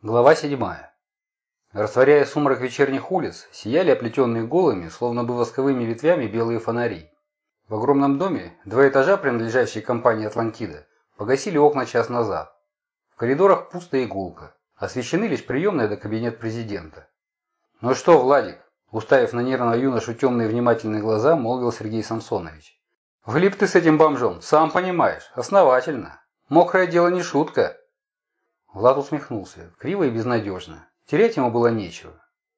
Глава 7. Растворяя сумрак вечерних улиц, сияли оплетенные голыми, словно бы восковыми ветвями, белые фонари. В огромном доме, 2 этажа, принадлежащие компании «Атлантида», погасили окна час назад. В коридорах пусто и гулко. Освещены лишь приемная да кабинет президента. «Ну что, Владик?» – уставив на нервного юношу темные внимательные глаза, молвил Сергей Самсонович. «Влип ты с этим бомжом, сам понимаешь, основательно. Мокрое дело не шутка». Влад усмехнулся, криво и безнадежно. Терять ему было нечего.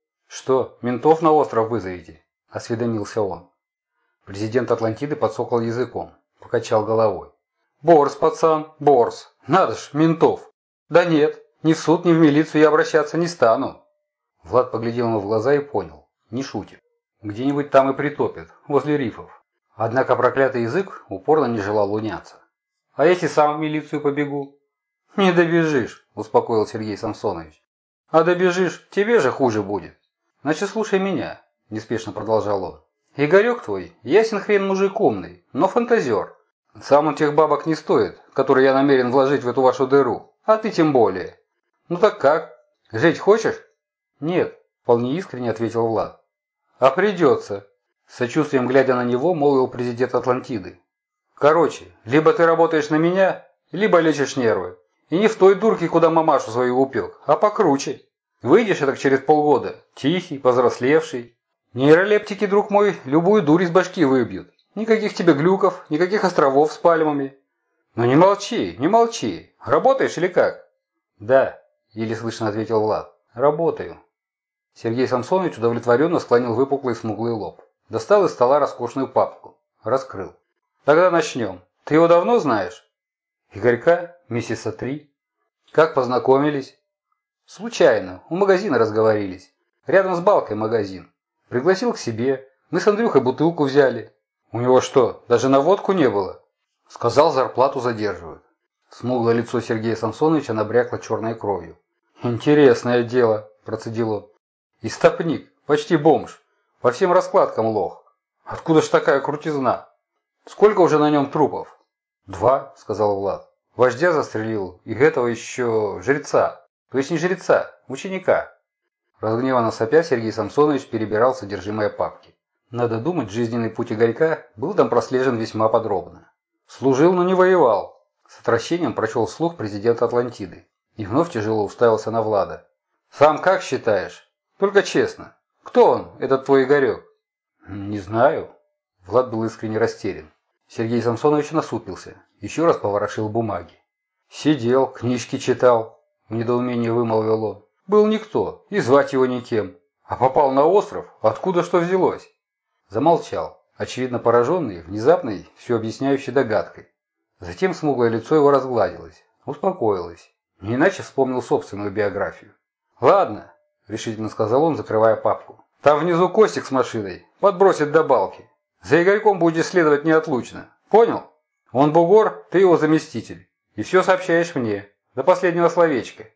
«Что, ментов на остров вызовете?» – осведомился он. Президент Атлантиды подсокал языком, покачал головой. «Борс, пацан, борс. Надо ж, ментов. Да нет, ни в суд, ни в милицию я обращаться не стану». Влад поглядел ему в глаза и понял. Не шутит. Где-нибудь там и притопит, возле рифов. Однако проклятый язык упорно не желал уняться. «А если сам в милицию побегу?» «Не добежишь», – успокоил Сергей Самсонович. «А добежишь, тебе же хуже будет. Значит, слушай меня», – неспешно продолжал он. «Игорек твой, ясен хрен мужик умный, но фантазер. Сам он тех бабок не стоит, которые я намерен вложить в эту вашу дыру, а ты тем более. Ну так как? Жить хочешь?» «Нет», – вполне искренне ответил Влад. «А придется», – с сочувствием глядя на него, молвил президент Атлантиды. «Короче, либо ты работаешь на меня, либо лечишь нервы. И не в той дурке, куда мамашу свою упек, а покруче. Выйдешь так через полгода, тихий, повзрослевший. Нейролептики, друг мой, любую дурь из башки выбьют. Никаких тебе глюков, никаких островов с пальмами. Но не молчи, не молчи. Работаешь или как?» «Да», – еле слышно ответил Влад. «Работаю». Сергей Самсонович удовлетворенно склонил выпуклый смуглый лоб. Достал из стола роскошную папку. Раскрыл. «Тогда начнем. Ты его давно знаешь?» «Игорька? Месяца 3. «Как познакомились?» «Случайно. У магазина разговорились. Рядом с балкой магазин. Пригласил к себе. Мы с Андрюхой бутылку взяли. У него что, даже на водку не было?» «Сказал, зарплату задерживают». Смуглое лицо Сергея Самсоновича набрякло черной кровью. «Интересное дело», – процедил он. «Истопник, почти бомж. По всем раскладкам лох. Откуда ж такая крутизна? Сколько уже на нем трупов?» «2», – сказал Влад. «Вождя застрелил, и этого еще жреца. То есть не жреца, ученика». Разгневанно сопя, Сергей Самсонович перебирал содержимое папки. Надо думать, жизненный путь Игорька был там прослежен весьма подробно. «Служил, но не воевал», – с отвращением прочел вслух президент Атлантиды. И вновь тяжело уставился на Влада. «Сам как считаешь? Только честно. Кто он, этот твой Игорек?» «Не знаю». Влад был искренне растерян. Сергей Самсонович насупился, еще раз поворошил бумаги. «Сидел, книжки читал», – в недоумении вымолвил он. «Был никто, и звать его никем. А попал на остров, откуда что взялось?» Замолчал, очевидно пораженный внезапной, все объясняющей догадкой. Затем смуглое лицо его разгладилось, успокоилось. Не иначе вспомнил собственную биографию. «Ладно», – решительно сказал он, закрывая папку. «Там внизу Костик с машиной, подбросит до балки. За Игорьком будешь следовать неотлучно. Понял? Он бугор, ты его заместитель. И все сообщаешь мне. До последнего словечка».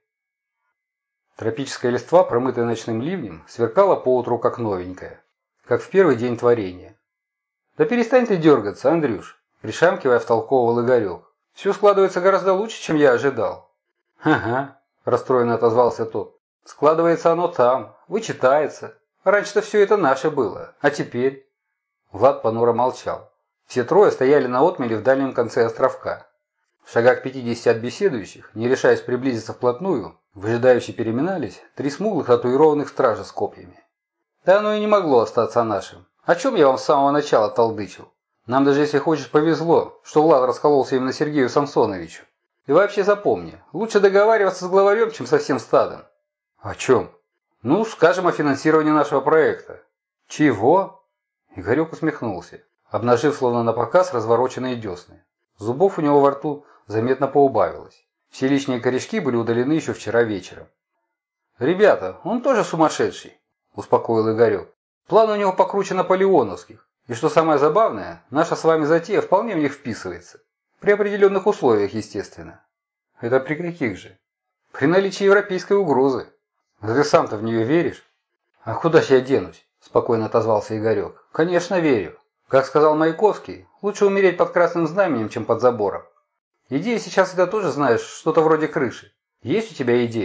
Тропическая листва, промытая ночным ливнем, сверкала поутру как новенькая. Как в первый день творения. «Да перестань ты дергаться, Андрюш», – пришамкивая втолковывал Игорек. «Все складывается гораздо лучше, чем я ожидал». «Ага», – расстроенно отозвался тот. «Складывается оно там, вычитается. Раньше-то все это наше было, а теперь...» Влад понуро молчал. Все трое стояли на отмеле в дальнем конце островка. В шагах 50 от беседующих, не решаясь приблизиться вплотную, выжидающе переминались 3 смуглых татуированных стража с копьями. «Да оно и не могло остаться нашим. О чем я вам с самого начала толдычил? Нам даже, если хочешь, повезло, что Влад раскололся именно Сергею Самсоновичу. И вообще запомни, лучше договариваться с главарем, чем со всем стадом». «О чем?» «Ну, скажем, о финансировании нашего проекта». «Чего?» Игорек усмехнулся, обнажив словно напоказ развороченные десны. Зубов у него во рту заметно поубавилось. Все лишние корешки были удалены еще вчера вечером. «Ребята, он тоже сумасшедший», – успокоил Игорек. «План у него покруче наполеоновских. И что самое забавное, наша с вами затея вполне в них вписывается. При определенных условиях, естественно». «Это при каких же?» «При наличии европейской угрозы. Да ты сам-то в нее веришь?» «А куда ж я денусь?» – спокойно отозвался Игорек. «Конечно верю. Как сказал Маяковский, лучше умереть под красным знаменем, чем под забором. Идея сейчас это тоже, знаешь, что-то вроде крыши. Есть у тебя идея?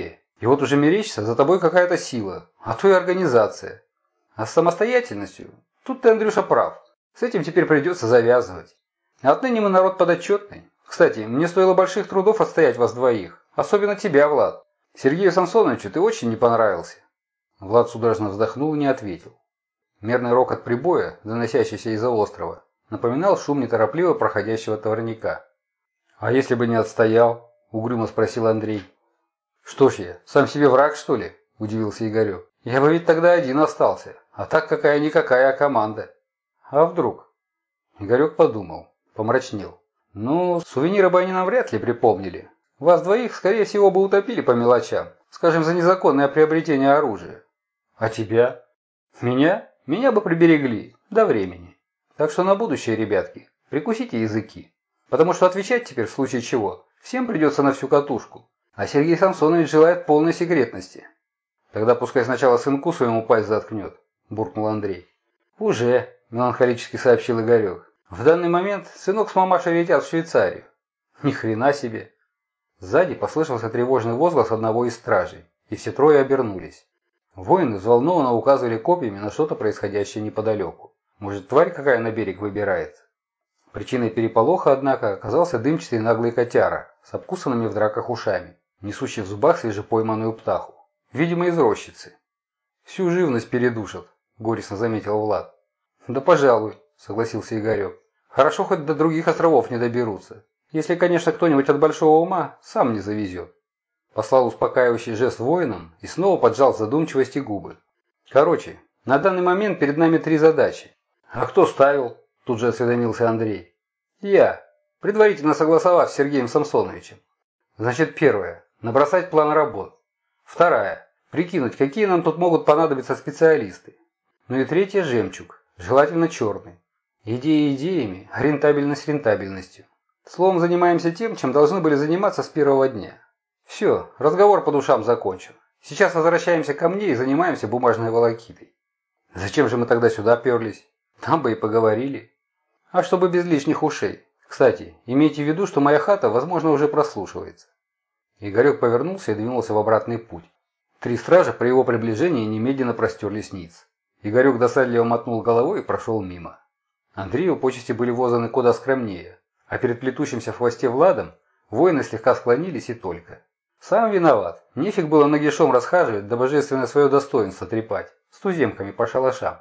И вот уже мерещится за тобой какая-то сила, а то и организация. А с самостоятельностью? Тут ты, Андрюша, прав. С этим теперь придется завязывать. Отныне мы народ подотчетный. Кстати, мне стоило больших трудов отстоять вас двоих. Особенно тебя, Влад. Сергею Самсоновичу ты очень не понравился. Влад судорожно вздохнул и не ответил. Мерный рокот прибоя, доносящийся из-за острова, напоминал шум неторопливо проходящего товарняка. «А если бы не отстоял?» – угрюмо спросил Андрей. «Что ж я, сам себе враг, что ли?» – удивился Игорек. «Я бы ведь тогда один остался, а так какая-никакая команда. А вдруг?» Игорек подумал, помрачнел. «Ну, сувениры бы они нам вряд ли припомнили. Вас двоих, скорее всего, бы утопили по мелочам, скажем, за незаконное приобретение оружия. А тебя? Меня? Меня бы приберегли. До времени. Так что на будущее, ребятки, прикусите языки. Потому что отвечать теперь в случае чего всем придется на всю катушку. А Сергей Самсонович желает полной секретности». «Тогда пускай сначала сынку своему пасть заткнет», – буркнул Андрей. «Уже», – меланхолически сообщил Игорек. «В данный момент сынок с мамашей летят в Швейцарию». «Ни хрена себе!» Сзади послышался тревожный возглас одного из стражей, и все трое обернулись. Воины взволнованно указывали копьями на что-то происходящее неподалеку. Может, тварь какая на берег выбирается? Причиной переполоха, однако, оказался дымчатый наглый котяра с обкусанными в драках ушами, несущий в зубах свежепойманную птаху. Видимо, из рощицы. «Всю живность передушат», – горестно заметил Влад. «Да пожалуй», – согласился Игорек. «Хорошо, хоть до других островов не доберутся. Если, конечно, кто-нибудь от большого ума сам не завезет». Послал успокаивающий жест воинам и снова поджал в задумчивости губы. «Короче, на данный момент перед нами 3 задачи». «А кто ставил?» – тут же осведомился Андрей. «Я, предварительно согласовав с Сергеем Самсоновичем. Значит, первое – набросать план работ. Вторая – прикинуть, какие нам тут могут понадобиться специалисты. Ну и третье – жемчуг, желательно черный. Идеи идеями, а рентабельность рентабельностью. Словом, занимаемся тем, чем должны были заниматься с первого дня. Все, разговор по душам закончен. Сейчас возвращаемся ко мне и занимаемся бумажной волокитой». «Зачем же мы тогда сюда перлись? Там бы и поговорили». «А чтобы без лишних ушей. Кстати, имейте в виду, что моя хата, возможно, уже прослушивается». Игорек повернулся и двинулся в обратный путь. 3 стража при его приближении немедленно простерлись ниц. Игорек досадливо мотнул головой и прошел мимо. Андрею почести были возданы куда скромнее, а перед плетущимся в хвосте Владом воины слегка склонились и только. Сам виноват. Нефиг было нагишом расхаживать, да божественное свое достоинство трепать, с туземками по шалашам.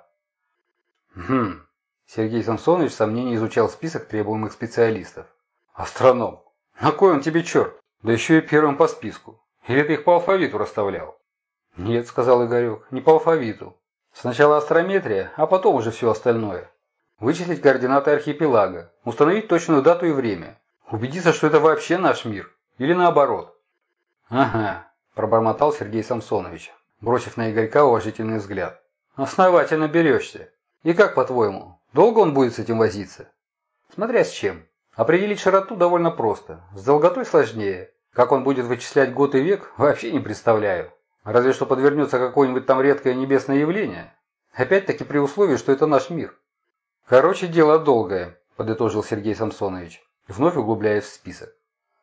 Сергей Самсонович в сомнении изучал список требуемых специалистов. «Астроном! На кой он тебе черт? Да еще и первым по списку. Или ты их по алфавиту расставлял?» «Нет», — сказал Игорек, — «не по алфавиту. Сначала астрометрия, а потом уже все остальное. Вычислить координаты архипелага, установить точную дату и время, убедиться, что это вообще наш мир, или наоборот». «Ага», – пробормотал Сергей Самсонович, бросив на Игорька уважительный взгляд. «Основательно берешься. И как, по-твоему, долго он будет с этим возиться?» «Смотря с чем. Определить широту довольно просто, с долготой сложнее. Как он будет вычислять год и век, вообще не представляю. Разве что подвернется какое-нибудь там редкое небесное явление. Опять-таки при условии, что это наш мир». «Короче, дело долгое», – подытожил Сергей Самсонович, вновь углубляясь в список.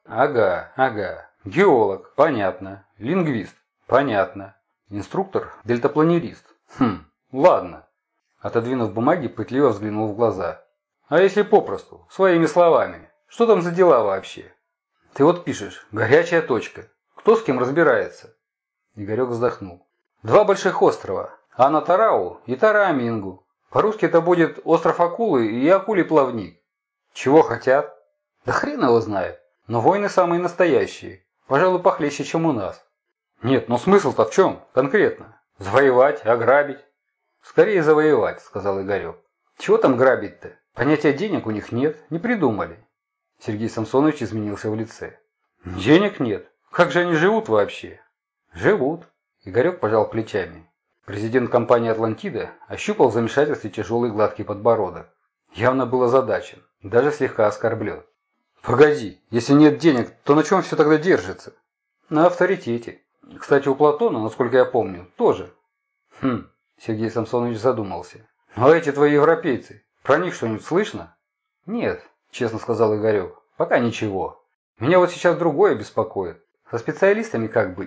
«Ага. Геолог, понятно. Лингвист, понятно. Инструктор, дельтапланерист. Ладно». Отодвинув бумаги, пытливо взглянул в глаза. «А если попросту, своими словами, что там за дела вообще? Ты вот пишешь, горячая точка. Кто с кем разбирается?» Игорек вздохнул. 2 больших острова, Ана-Тарау и Тара-Амингу. По-русски это будет остров Акулы и Акулий плавник. Чего хотят? Да хрен его знает. Но войны самые настоящие. Пожалуй, похлеще, чем у нас. Нет, но смысл-то в чем? Конкретно. Завоевать, ограбить? Скорее завоевать, сказал Игорек. Чего там грабить-то? Понятия денег у них нет, не придумали. Сергей Самсонович изменился в лице. Денег нет? Как же они живут вообще? Живут. Игорек пожал плечами. Президент компании «Атлантида» ощупал в замешательстве тяжелый гладкий подбородок. Явно был озадачен, даже слегка оскорблен. «Погоди, если нет денег, то на чем все тогда держится?» «На авторитете. Кстати, у Платона, насколько я помню, тоже». Сергей Самсонович задумался. «Ну а эти твои европейцы, про них что-нибудь слышно?» «Нет», честно сказал Игорек, — «пока ничего. Меня вот сейчас другое беспокоит. Со специалистами как быть?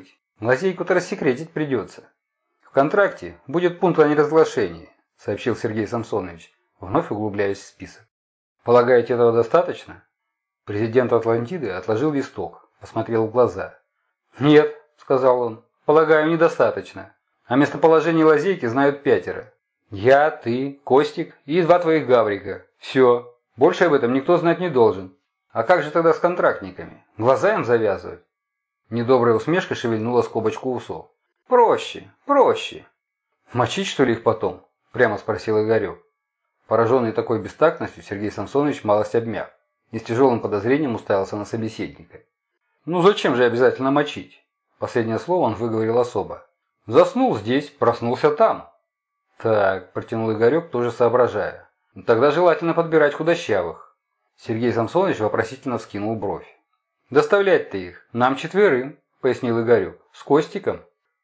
Лазейку-то рассекретить придется. В контракте будет пункт о неразглашении, сообщил Сергей Самсонович, вновь углубляясь в список. Полагаете, этого достаточно? Президент Атлантиды отложил листок, посмотрел в глаза. «Нет», — сказал он, — «полагаю, недостаточно. О местоположении лазейки знают 5. Я, ты, Костик и 2 твоих гаврика. Все. Больше об этом никто знать не должен. А как же тогда с контрактниками? Глаза им завязывать?» Недобрая усмешка шевельнула скобочку усов. «Проще, проще». «Мочить, что ли, их потом?» — прямо спросил Игорек. Пораженный такой бестактностью, Сергей Самсонович малость обмяк и с тяжелым подозрением уставился на собеседника. «Ну зачем же обязательно мочить?» Последнее слово он выговорил особо. «Заснул здесь, проснулся там». «Так», – протянул Игорек, тоже соображая. «Тогда желательно подбирать худощавых». Сергей Самсонович вопросительно вскинул бровь. «Доставлять-то их нам 4, – пояснил Игорек, – с Костиком».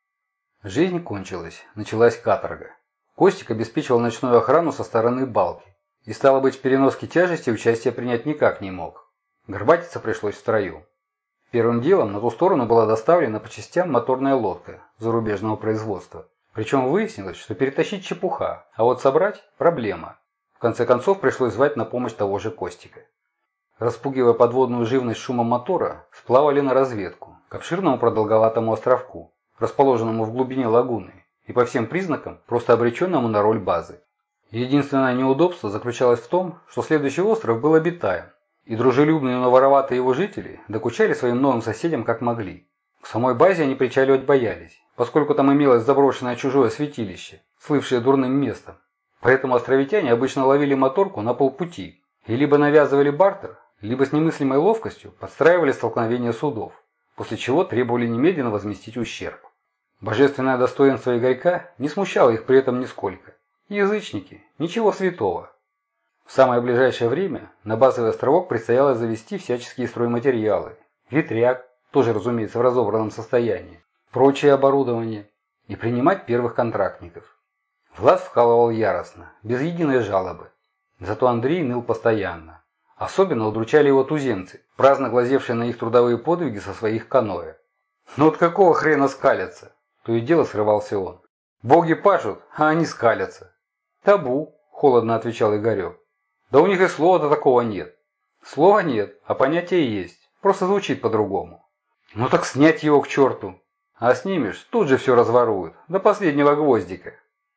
Жизнь кончилась, началась каторга. Костик обеспечивал ночную охрану со стороны балки и, стало быть, в переноске тяжести участия принять никак не мог. Горбатиться пришлось втроем. Первым делом на ту сторону была доставлена по частям моторная лодка зарубежного производства. Причем выяснилось, что перетащить чепуха, а вот собрать – проблема. В конце концов пришлось звать на помощь того же Костика. Распугивая подводную живность шумом мотора, сплавали на разведку к обширному продолговатому островку, расположенному в глубине лагуны и по всем признакам просто обреченному на роль базы. Единственное неудобство заключалось в том, что следующий остров был обитаем, и дружелюбные, но вороватые его жители докучали своим новым соседям как могли. К самой базе они причаливать боялись, поскольку там имелось заброшенное чужое святилище, слывшее дурным местом. Поэтому островитяне обычно ловили моторку на полпути и либо навязывали бартер, либо с немыслимой ловкостью подстраивали столкновение судов, после чего требовали немедленно возместить ущерб. Божественное достоинство Игорька не смущало их при этом нисколько. Язычники, ничего святого. В самое ближайшее время на базовый островок предстояло завести всяческие стройматериалы, ветряк, тоже, разумеется, в разобранном состоянии, прочее оборудование, и принимать первых контрактников. Влас вкалывал яростно, без единой жалобы. Зато Андрей ныл постоянно. Особенно удручали его туземцы, праздно глазевшие на их трудовые подвиги со своих каноэ. «Ну от какого хрена скалятся?» То и дело срывался он. «Боги пашут, а они скалятся». «Табу», – холодно отвечал Игорек. «Да у них и слова-то такого нет». «Слова нет, а понятие есть, просто звучит по-другому». «Ну так снять его к черту». «А снимешь, тут же все разворуют, до последнего гвоздика».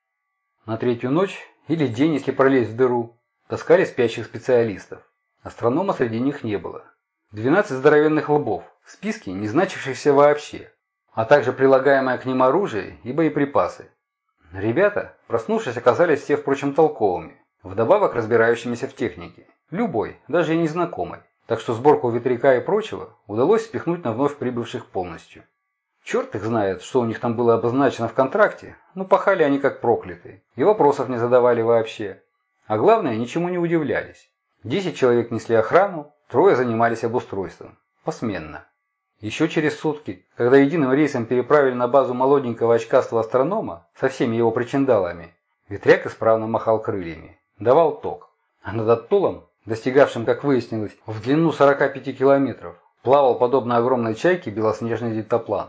На третью ночь, или день, если пролезть в дыру, таскали спящих специалистов. Астронома среди них не было. 12 здоровенных лбов, в списке не значившихся вообще, а также прилагаемое к ним оружие и боеприпасы. Ребята, проснувшись, оказались все, впрочем, толковыми, вдобавок разбирающимися в технике, любой, даже и незнакомой, так что сборку ветряка и прочего удалось спихнуть на вновь прибывших полностью. Черт их знает, что у них там было обозначено в контракте, но пахали они как проклятые, и вопросов не задавали вообще. А главное, ничему не удивлялись. 10 человек несли охрану, 3 занимались обустройством, посменно. Еще через сутки, когда единым рейсом переправили на базу молоденького очкастого астронома со всеми его причиндалами, ветряк исправно махал крыльями, давал ток. А над Аттолом, достигавшим, как выяснилось, в длину 45 километров, плавал, подобно огромной чайке, белоснежный дельтаплан.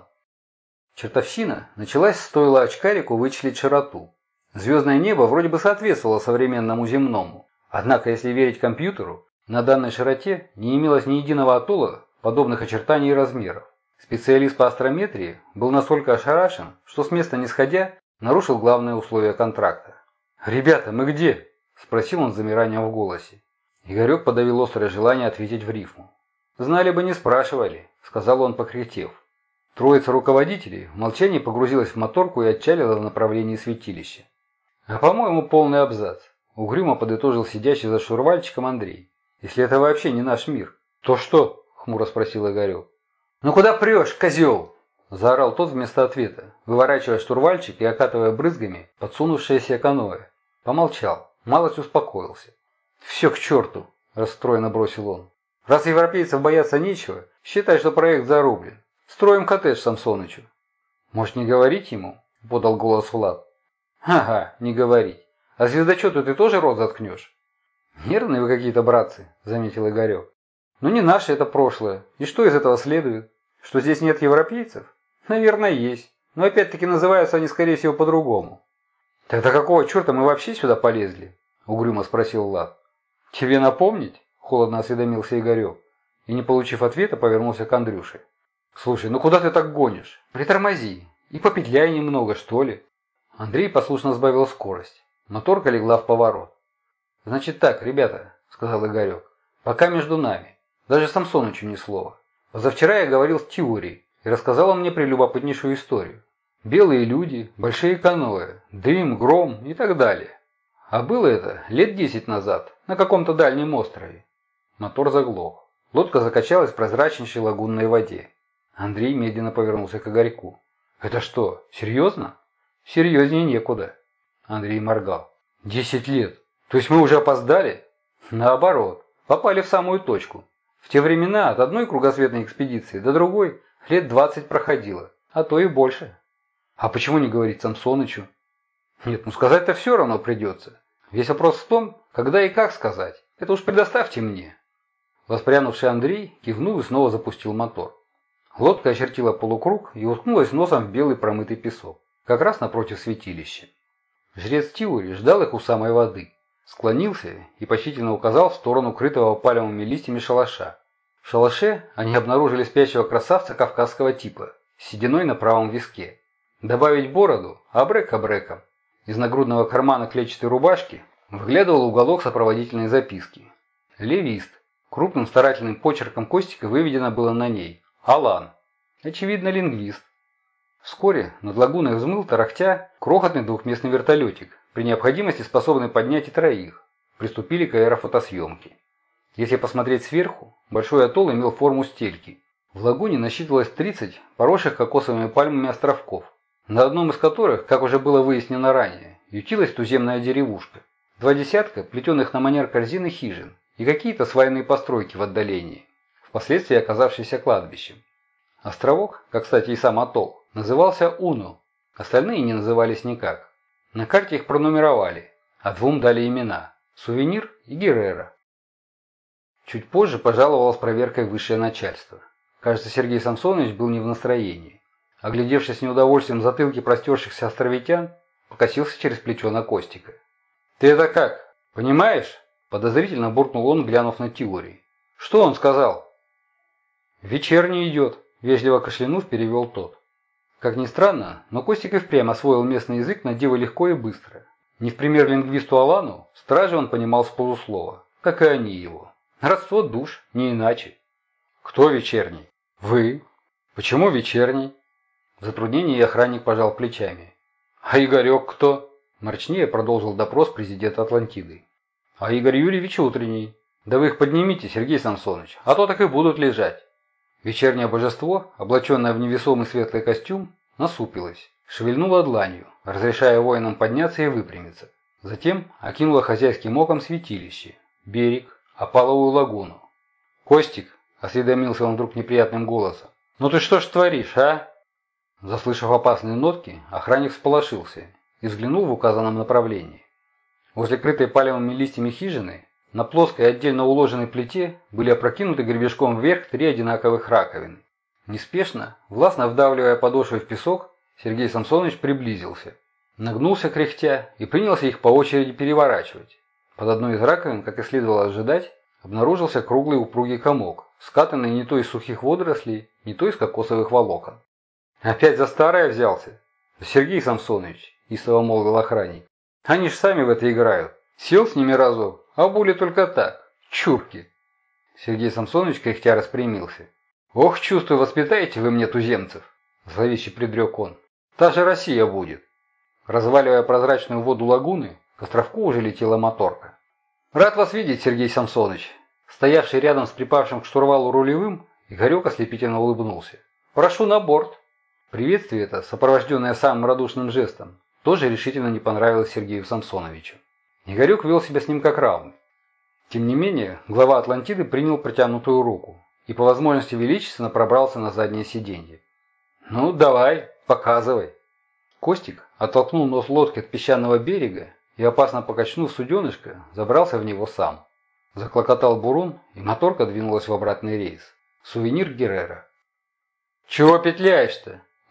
Чертовщина началась, стоило очкарику вычислить широту. Звездное небо вроде бы соответствовало современному земному, однако, если верить компьютеру, на данной широте не имелось ни единого атолла подобных очертаний и размеров. Специалист по астрометрии был настолько ошарашен, что с места не сходя нарушил главное условие контракта. «Ребята, мы где?» – спросил он с замиранием в голосе. Игорек подавил острое желание ответить в рифму. «Знали бы, не спрашивали», – сказал он, покряхтев. Троица руководителей в молчании погрузилась в моторку и отчалила в направлении святилища. «А по-моему, полный абзац», – угрюмо подытожил сидящий за штурвальчиком Андрей. «Если это вообще не наш мир, то что?» – хмуро спросил Игорек. «Ну куда прешь, козел?» – заорал тот вместо ответа, выворачивая штурвальчик и окатывая брызгами подсунувшееся каноэ. Помолчал, малость успокоился. «Все к черту!» – расстроенно бросил он. «Раз европейцев бояться нечего, считай, что проект зарублен. Строим коттедж Самсонычу». «Может, не говорить ему?» – подал голос Влад. «Ага, не говорить. А звездочету ты тоже рот заткнешь?» «Нервные вы какие-то, братцы», – заметил Игорек. «Ну не наше это прошлое. И что из этого следует? Что здесь нет европейцев? Наверное, есть. Но опять-таки называются они, скорее всего, по-другому. Тогда какого черта мы вообще сюда полезли? Угрюмо спросил Влад. Тебе напомнить? Холодно осведомился Игорек. И, не получив ответа, повернулся к Андрюше. Слушай, ну куда ты так гонишь? Притормози. И попетляй немного, что ли. Андрей послушно сбавил скорость. Моторка легла в поворот. «Значит так, ребята», — сказал Игорек, — «пока между нами. Даже Самсонычу ни слова. Позавчера я говорил с Теорией, и рассказал он мне прелюбопытнейшую историю. Белые люди, большие каноэ, дым, гром и так далее. А было это лет 10 назад, на каком-то дальнем острове». Мотор заглох. Лодка закачалась в прозрачнейшей лагунной воде. Андрей медленно повернулся к Игорьку. «Это что, серьезно?» «Серьезнее некуда». Андрей моргал. 10 лет. То есть мы уже опоздали?» «Наоборот. Попали в самую точку. В те времена от одной кругосветной экспедиции до другой лет 20 проходило, а то и больше». «А почему не говорить Самсонычу?» «Нет, ну сказать-то все равно придется. Весь вопрос в том, когда и как сказать. Это уж предоставьте мне». Воспрянувший Андрей кивнул и снова запустил мотор. Лодка очертила полукруг и уткнулась носом в белый промытый песок, как раз напротив святилища. Жрец Тиури ждал их у самой воды. Склонился и почтительно указал в сторону крытого пальмовыми листьями шалаша. В шалаше они обнаружили спящего красавца кавказского типа, с сединой на правом виске. Добавить бороду, абрек абреком. Из нагрудного кармана клетчатой рубашки выглядывал уголок сопроводительной записки. Левист. Крупным старательным почерком Костика выведено было на ней «Алан». Очевидно, лингвист. Вскоре над лагуной взмыл, тарахтя, крохотный двухместный вертолетик, при необходимости способный поднять и троих. Приступили к аэрофотосъемке. Если посмотреть сверху, большой атолл имел форму стельки. В лагуне насчитывалось 30 поросших кокосовыми пальмами островков, на одном из которых, как уже было выяснено ранее, ютилась туземная деревушка. 2 десятка плетеных на манер корзины хижин и какие-то свайные постройки в отдалении, впоследствии оказавшиеся кладбищем. Островок, как, кстати, и сам атолл, назывался Уну, остальные не назывались никак. На карте их пронумеровали, а 2 дали имена – Сувенир и Геррера. Чуть позже пожаловалось с проверкой высшее начальство. Кажется, Сергей Самсонович был не в настроении. Оглядевшись с неудовольствием затылки простершихся островитян, покосился через плечо на Костика. «Ты это как, понимаешь?» – подозрительно буркнул он, глянув на Тиури. «Что он сказал?» «Вечерний идет», – вежливо кашлянув, перевел тот. Как ни странно, но Костик и впрямь освоил местный язык на диво легко и быстро. Не в пример лингвисту Алану, стражи он понимал с полуслова, как и они его. Родство душ, не иначе. «Кто вечерний?» «Вы». «Почему вечерний?» В затруднении охранник пожал плечами. «А Игорек кто?» Мрачнее продолжил допрос президента Атлантиды. «А Игорь Юрьевич утренний. Да вы их поднимите, Сергей Самсонович, а то так и будут лежать». Вечернее божество, облаченное в невесомый светлый костюм, насупилось, шевельнуло дланью, разрешая воинам подняться и выпрямиться. Затем окинуло хозяйским оком святилище, берег, опаловую лагуну. «Костик», — осведомился он вдруг неприятным голосом, — «ну ты что ж творишь, а?» Заслышав опасные нотки, охранник всполошился и взглянул в указанном направлении. Возле крытой палевыми листьями хижины на плоской отдельно уложенной плите были опрокинуты гребешком вверх 3 одинаковых раковины. Неспешно, властно вдавливая подошвы в песок, Сергей Самсонович приблизился, нагнулся кряхтя и принялся их по очереди переворачивать. Под одной из раковин, как и следовало ожидать, обнаружился круглый упругий комок, скатанный не то из сухих водорослей, не то из кокосовых волокон. «Опять за старое взялся?» «Сергей Самсонович», – истово молвил охранник, – «они ж сами в это играют. Сел с ними разок, а були только так. Чурки». Сергей Самсонович кряхтя распрямился. «Ох, чувствую, воспитаете вы мне туземцев», – зловеще предрек он. «Та же Россия будет». Разваливая прозрачную воду лагуны, к островку уже летела моторка. «Рад вас видеть, Сергей Самсонович». Стоявший рядом с припавшим к штурвалу рулевым, Игорек ослепительно улыбнулся. «Прошу на борт». Приветствие это, сопровожденное самым радушным жестом, тоже решительно не понравилось Сергею Самсоновичу. Игорек вел себя с ним как равный. Тем не менее, глава Атлантиды принял протянутую руку и по возможности величественно пробрался на заднее сиденье. «Ну, давай, показывай». Костик оттолкнул нос лодки от песчаного берега и, опасно покачнув суденышко, забрался в него сам. Заклокотал бурун, и моторка двинулась в обратный рейс. Сувенир Геррера. «Чего петляешь-то?» –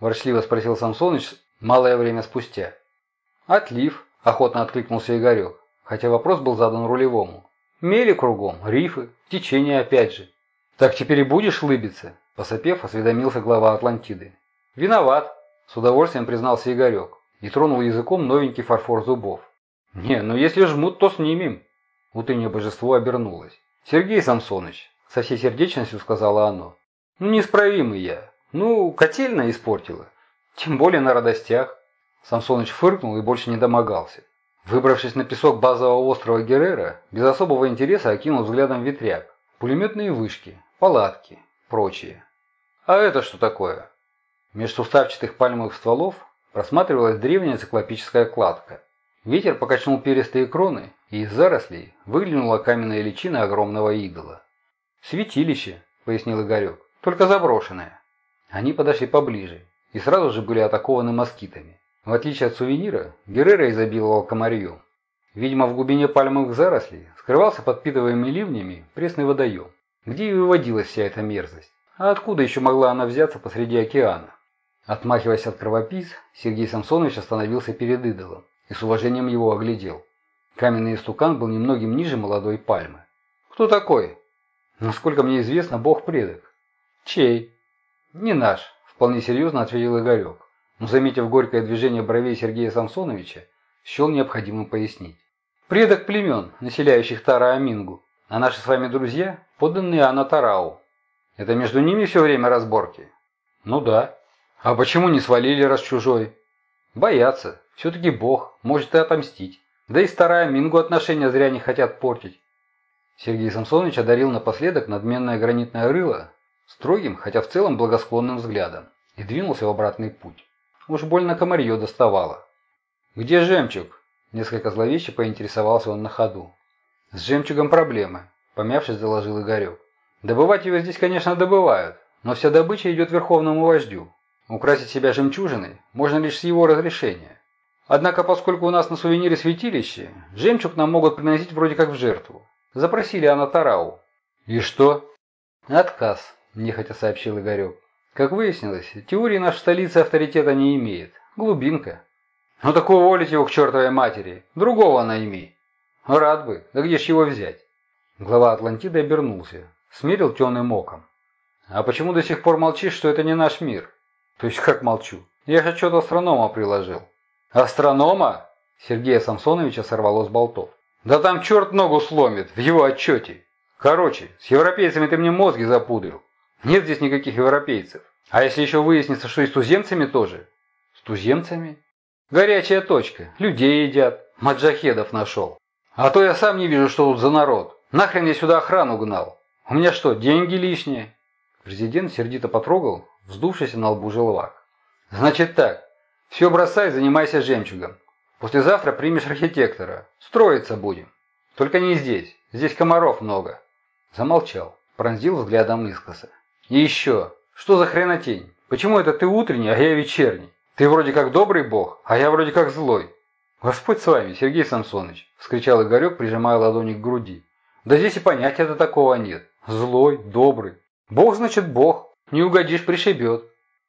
ворчливо спросил Самсоныч малое время спустя. «Отлив», – охотно откликнулся Игорек, хотя вопрос был задан рулевому. «Мели кругом, рифы, течение опять же». «Так теперь и будешь лыбиться?» – посопев, осведомился глава Атлантиды. «Виноват», – с удовольствием признался Игорек и тронул языком новенький фарфор зубов. «Не, ну если жмут, то снимем». Утреннее божество обернулось. «Сергей Самсоныч», – со всей сердечностью сказала оно, – «ну неисправимый я. Ну, котельная испортила. Тем более на радостях». Самсоныч фыркнул и больше не домогался. Выбравшись на песок базового острова Геррера, без особого интереса окинул взглядом ветряк, пулеметные вышки, палатки, прочее. «А это что такое?» Меж суставчатых пальмовых стволов просматривалась древняя циклопическая кладка. Ветер покачнул перистые кроны, и из зарослей выглянула каменная личина огромного идола. «Святилище», — пояснил Игорек, — «только заброшенное». Они подошли поближе и сразу же были атакованы москитами. В отличие от сувенира, Геррера изобиловал комарьем. Видимо, в глубине пальмовых зарослей скрывался подпитываемый ливнями пресный водоем, где и выводилась вся эта мерзость. А откуда еще могла она взяться посреди океана? Отмахиваясь от кровопийц, Сергей Самсонович остановился перед идолом и с уважением его оглядел. Каменный истукан был немногим ниже молодой пальмы. «Кто такой?» «Насколько мне известно, бог-предок». «Чей?» «Не наш», – вполне серьезно ответил Игорек, но, заметив горькое движение бровей Сергея Самсоновича, счел необходимым пояснить. «Предок племен, населяющих Тара-Амингу, а наши с вами друзья – подданные Ана-Тарау. Это между ними все время разборки?» «Ну да». «А почему не свалили, раз чужой?» «Боятся. Все-таки бог, может и отомстить. Да и с Тара-Амингу отношения зря не хотят портить». Сергей Самсонович одарил напоследок надменное гранитное рыло строгим, хотя в целом благосклонным взглядом, и двинулся в обратный путь. Уж больно комарье доставало. «Где жемчуг?» – несколько зловеще поинтересовался он на ходу. «С жемчугом проблемы», – помявшись, доложил Игорек. «Добывать его здесь, конечно, добывают, но вся добыча идет верховному вождю. Украсить себя жемчужиной можно лишь с его разрешения. Однако, поскольку у нас на сувенире святилище, жемчуг нам могут приносить вроде как в жертву. Запросили Ана-Тарау». «И что?» «Отказ», – нехотя сообщил Игорек. «Как выяснилось, теории наш в столице авторитета не имеет. Глубинка». «Ну так уволить его к чертовой матери. Другого найми». «Рад бы. Да где ж его взять?» Глава Атлантиды обернулся, смерил темным оком. «А почему до сих пор молчишь, что это не наш мир?» «То есть как молчу? Я же отчет астронома приложил». «Астронома?» Сергея Самсоновича сорвало с болтов. «Да там черт ногу сломит в его отчете. Короче, с европейцами ты мне мозги запудрил. Нет здесь никаких европейцев. А если еще выяснится, что и с туземцами тоже?» «С туземцами?» «Горячая точка. Людей едят. Маджахедов нашел. А то я сам не вижу, что тут за народ. Нахрен я сюда охрану гнал? У меня что, деньги лишние?» Президент сердито потрогал вздувшийся на лбу желвак. «Значит так. Все бросай, занимайся жемчугом. Послезавтра примешь архитектора. Строиться будем. Только не здесь. Здесь комаров много». Замолчал, пронзил взглядом искоса. «И еще. Что за хренотень? Почему это ты утренний, а я вечерний? Ты вроде как добрый бог, а я вроде как злой». «Господь с вами, Сергей Самсоныч!» – вскричал Игорек, прижимая ладони к груди. «Да здесь и понятия-то такого нет. Злой, добрый. Бог значит бог. Не угодишь, пришибет.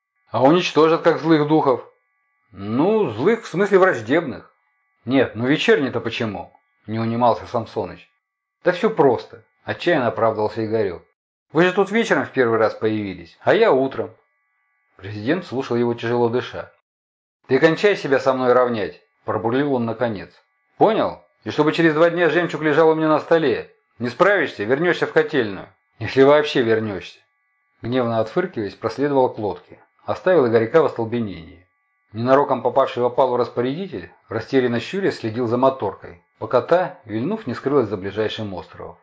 А уничтожат, как злых духов». «Ну, злых в смысле враждебных». «Нет, ну вечерний-то почему?» – не унимался Самсоныч. «Да все просто», – отчаянно оправдывался Игорек. «Вы же тут вечером в первый раз появились, а я утром». Президент слушал его, тяжело дыша. «Ты кончай себя со мной равнять», – пробурлил он наконец. «Понял? И чтобы через 2 дня жемчуг лежал у меня на столе. Не справишься, вернешься в котельную. Если вообще вернешься». Гневно отфыркиваясь, проследовал к лодке. Оставил Игорька в остолбенении. Ненароком попавший в опалу распорядитель, растерянно щурясь, следил за моторкой, пока та, вильнув, не скрылась за ближайшим островом.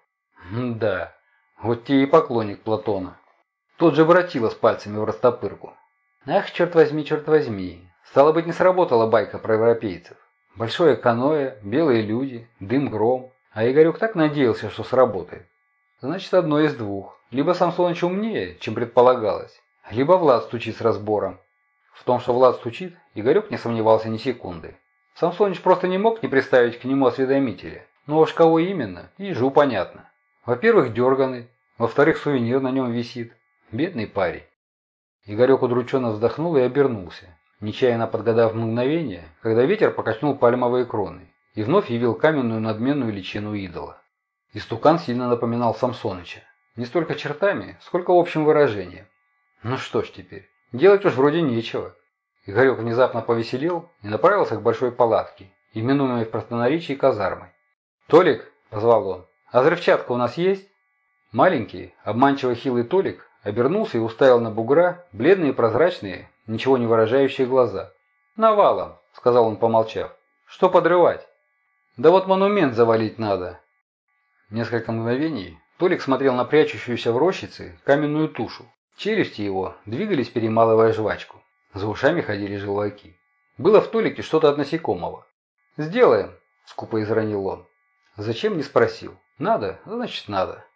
Да, вот те и поклонник Платона. Тот же воротила с пальцами в растопырку. Ах, черт возьми. Стало быть, не сработала байка про европейцев. Большое каноэ, белые люди, дым-гром. А Игорек так надеялся, что сработает. Значит, одно из двух. Либо Самсоныч умнее, чем предполагалось, либо Влад стучит с разбором. В том, что Влад стучит, Игорек не сомневался ни секунды. Самсоныч просто не мог не представить к нему осведомителя. Но уж кого именно, ежу понятно. Во-первых, дерганый, во-вторых, сувенир на нем висит. Бедный парень. Игорек удрученно вздохнул и обернулся, нечаянно подгадав мгновение, когда ветер покачнул пальмовые кроны и вновь явил каменную надменную личину идола. Истукан сильно напоминал Самсоныча. Не столько чертами, сколько общим выражением. Ну что ж теперь, делать уж вроде нечего. Игорек внезапно повеселел и направился к большой палатке, именуемой в простонаречии казармой. «Толик», – позвал он, – «а взрывчатка у нас есть?» Маленький, обманчиво хилый Толик обернулся и уставил на бугра бледные прозрачные, ничего не выражающие глаза. «Навалом», – сказал он, помолчав. «Что подрывать?» «Да вот монумент завалить надо». Несколько мгновений Толик смотрел на прячущуюся в рощице каменную тушу. Челюсти его двигались, перемалывая жвачку. За ушами ходили желваки. Было в Толике что-то от насекомого. «Сделаем», – скупо изранил он. «Зачем?» – не спросил. «Надо, значит надо».